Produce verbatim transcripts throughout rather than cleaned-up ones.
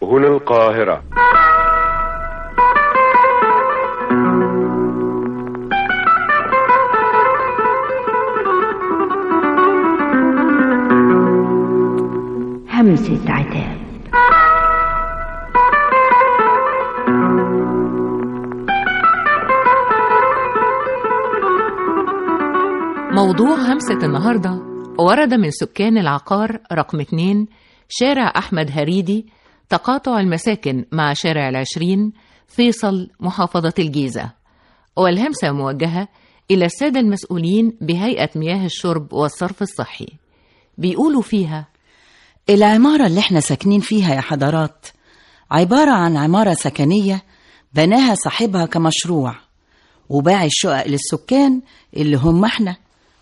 هنا القاهرة. همسة عتاب. موضوع همسة النهاردة ورد من سكان العقار رقم اتنين شارع أحمد هريدي، تقاطع المساكن مع شارع العشرين، فيصل، محافظة الجيزة. والهمسة موجهة إلى السادة المسؤولين بهيئة مياه الشرب والصرف الصحي. بيقولوا فيها: العمارة اللي احنا ساكنين فيها يا حضرات عبارة عن عمارة سكنية بناها صاحبها كمشروع، وباع الشقق للسكان اللي هم احنا.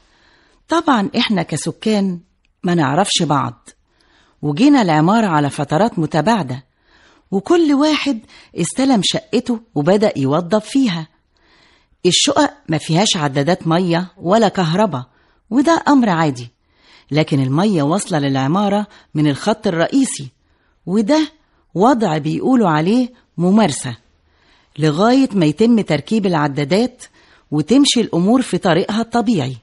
طبعا احنا كسكان ما نعرفش بعض، وجينا العمارة على فترات متباعدة، وكل واحد استلم شقته وبدأ يوظف فيها. الشقق ما فيهاش عدادات مية ولا كهرباء، وده أمر عادي، لكن المية واصلة للعمارة من الخط الرئيسي، وده وضع بيقولوا عليه ممارسة، لغاية ما يتم تركيب العدادات وتمشي الأمور في طريقها الطبيعي.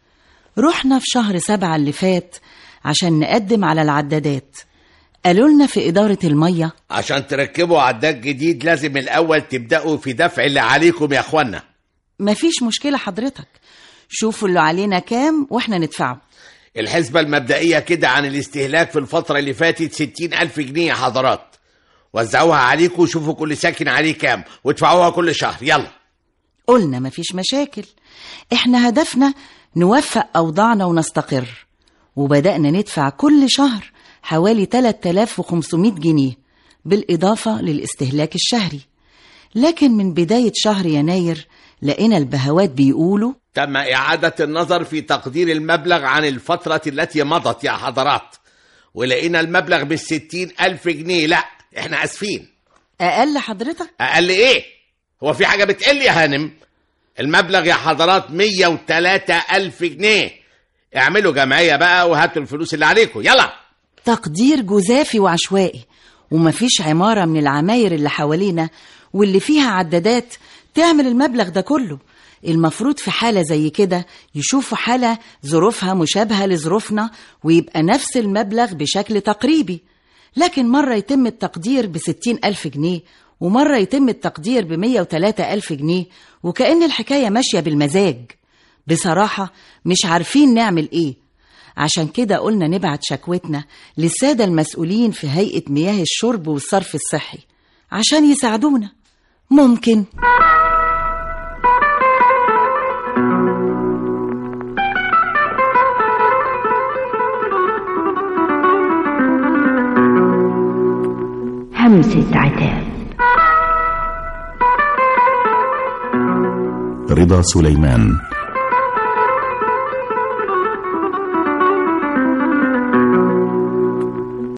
رحنا في شهر سبعة اللي فات عشان نقدم على العدادات. قالوا لنا في إدارة المية عشان تركبوا عداد جديد لازم الأول تبدأوا في دفع اللي عليكم يا أخوانا. مفيش مشكلة حضرتك، شوفوا اللي علينا كام وإحنا ندفعه. الحسبة المبدئية كده عن الاستهلاك في الفترة اللي فاتت ستين ألف جنيه يا حضرات. وزعوها عليكم وشوفوا كل ساكن عليه كام وادفعوها كل شهر. يلا. قلنا مفيش مشاكل، إحنا هدفنا نوفق أوضاعنا ونستقر، وبدأنا ندفع كل شهر حوالي ثلاثة آلاف وخمسمائة جنيه بالإضافة للاستهلاك الشهري. لكن من بداية شهر يناير لقينا البهوات بيقولوا تم إعادة النظر في تقدير المبلغ عن الفترة التي مضت يا حضرات، ولقينا المبلغ بالستين ألف جنيه. لا احنا أسفين. أقل حضرتك؟ أقل إيه؟ هو في حاجة بتقل يا هانم؟ المبلغ يا حضرات مية وتلاتة ألف جنيه. اعملوا جمعية بقى وهاتوا الفلوس اللي عليكم. يلا. تقدير جزافي وعشوائي، ومفيش عمارة من العماير اللي حوالينا واللي فيها عدادات تعمل المبلغ ده كله. المفروض في حالة زي كده يشوفوا حالة ظروفها مشابهة لظروفنا ويبقى نفس المبلغ بشكل تقريبي. لكن مرة يتم التقدير بستين ألف جنيه، ومرة يتم التقدير بمية وتلاتة ألف جنيه، وكأن الحكاية ماشية بالمزاج. بصراحة مش عارفين نعمل ايه. عشان كده قلنا نبعت شكوتنا للسادة المسؤولين في هيئة مياه الشرب والصرف الصحي عشان يساعدونا. ممكن همسة عتاب. رضا سليمان.